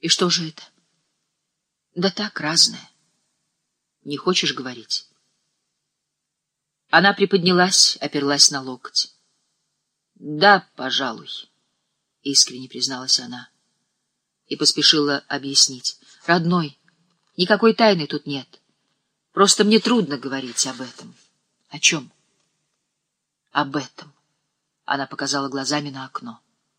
И что же это? Да так, разное. Не хочешь говорить? Она приподнялась, оперлась на локоть. Да, пожалуй, искренне призналась она. И поспешила объяснить. Родной, никакой тайны тут нет. Просто мне трудно говорить об этом. О чем? Об этом. Она показала глазами на окно.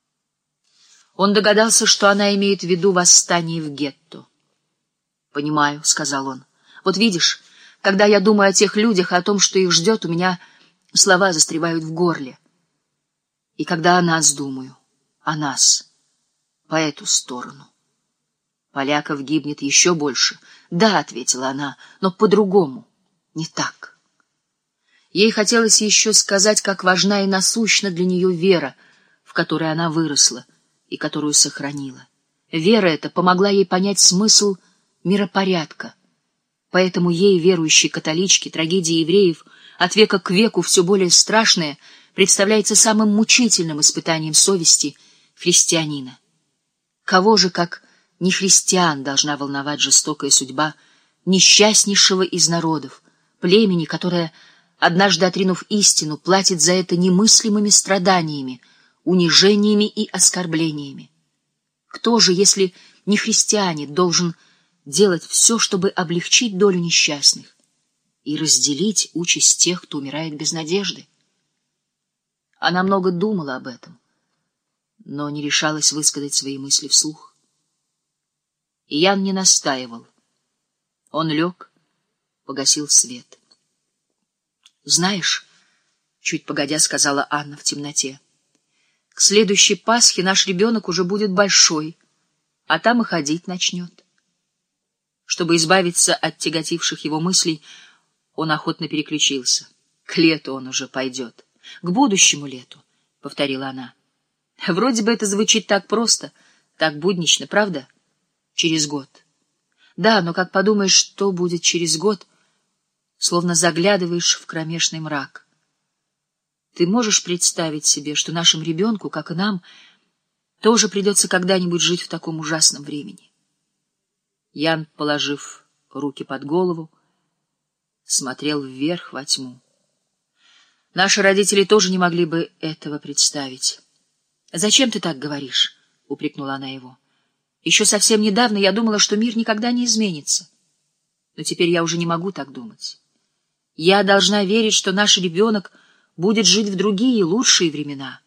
Он догадался, что она имеет в виду восстание в гетто. «Понимаю», — сказал он. «Вот видишь, когда я думаю о тех людях, о том, что их ждет, у меня слова застревают в горле. И когда о нас думаю, о нас, по эту сторону. Поляков гибнет еще больше». «Да», — ответила она, — «но по-другому, не так». Ей хотелось еще сказать, как важна и насущна для нее вера, в которой она выросла и которую сохранила. Вера эта помогла ей понять смысл миропорядка. Поэтому ей, верующей католичке, трагедия евреев от века к веку все более страшная представляется самым мучительным испытанием совести христианина. Кого же, как не христиан, должна волновать жестокая судьба несчастнейшего из народов, племени, которое, однажды отринув истину, платит за это немыслимыми страданиями, унижениями и оскорблениями? Кто же, если не христиане, должен делать все, чтобы облегчить долю несчастных и разделить участь тех, кто умирает без надежды? Она много думала об этом, но не решалась высказать свои мысли вслух. И Ян не настаивал. Он лег, погасил свет. «Знаешь, — чуть погодя сказала Анна в темноте, — к следующей Пасхе наш ребенок уже будет большой, а там и ходить начнет». Чтобы избавиться от тяготивших его мыслей, он охотно переключился. «К лету он уже пойдет. К будущему лету», — повторила она. «Вроде бы это звучит так просто, так буднично, правда? Через год. Да, но как подумаешь, что будет через год, словно заглядываешь в кромешный мрак. Ты можешь представить себе, что нашему ребенку, как и нам, тоже придется когда-нибудь жить в таком ужасном времени?» Ян, положив руки под голову, смотрел вверх во тьму. «Наши родители тоже не могли бы этого представить». «Зачем ты так говоришь?» — упрекнула она его. «Еще совсем недавно я думала, что мир никогда не изменится. Но теперь я уже не могу так думать. Я должна верить, что наш ребенок будет жить в другие, лучшие времена».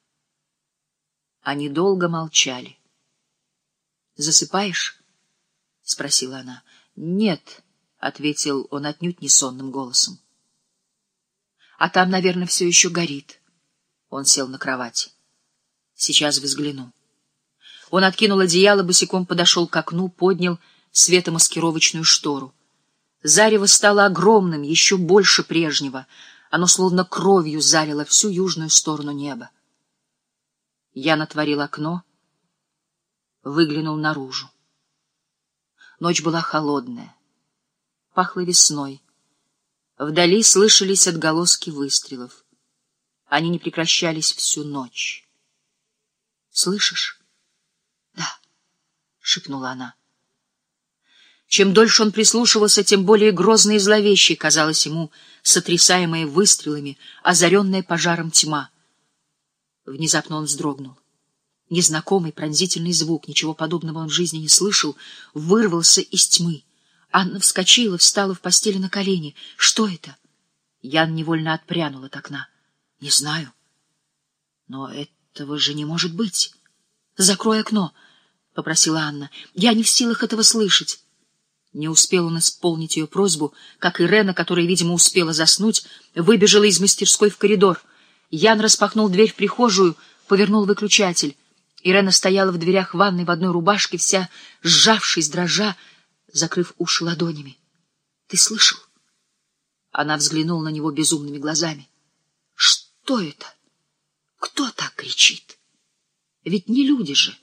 Они долго молчали. «Засыпаешь?» — спросила она. «Нет», — ответил он отнюдь не сонным голосом. «А там, наверное, все еще горит». Он сел на кровати. «Сейчас взгляну». Он откинул одеяло, босиком подошел к окну, поднял светомаскировочную штору. Зарево стало огромным, еще больше прежнего. Оно словно кровью залило всю южную сторону неба. Ян отворил окно, выглянул наружу. Ночь была холодная, пахло весной. Вдали слышались отголоски выстрелов. Они не прекращались всю ночь. «Слышишь?» «Да», — шепнула она. Чем дольше он прислушивался, тем более грозной и зловещей казалась ему сотрясаемая выстрелами, озаренная пожаром тьма. Внезапно он вздрогнул. Незнакомый пронзительный звук, ничего подобного он в жизни не слышал, вырвался из тьмы. Анна вскочила, встала в постели на колени. «Что это?» Ян невольно отпрянул от окна. «Не знаю. Но этого же не может быть. Закрой окно», — попросила Анна. «Я не в силах этого слышать». Не успел он исполнить ее просьбу, как Ирена, которая, видимо, успела заснуть, выбежала из мастерской в коридор. Ян распахнул дверь в прихожую, повернул выключатель. Ирена стояла в дверях ванной в одной рубашке, вся сжавшись, дрожа, закрыв уши ладонями. «Ты слышал?» Она взглянула на него безумными глазами. «Что это? Кто так кричит? Ведь не люди же!»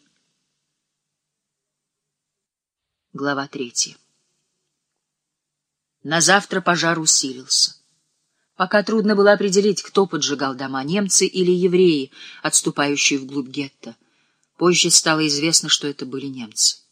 Глава 3. На завтра пожар усилился. Пока трудно было определить, кто поджигал дома, немцы или евреи, отступающие вглубь гетто. Позже стало известно, что это были немцы.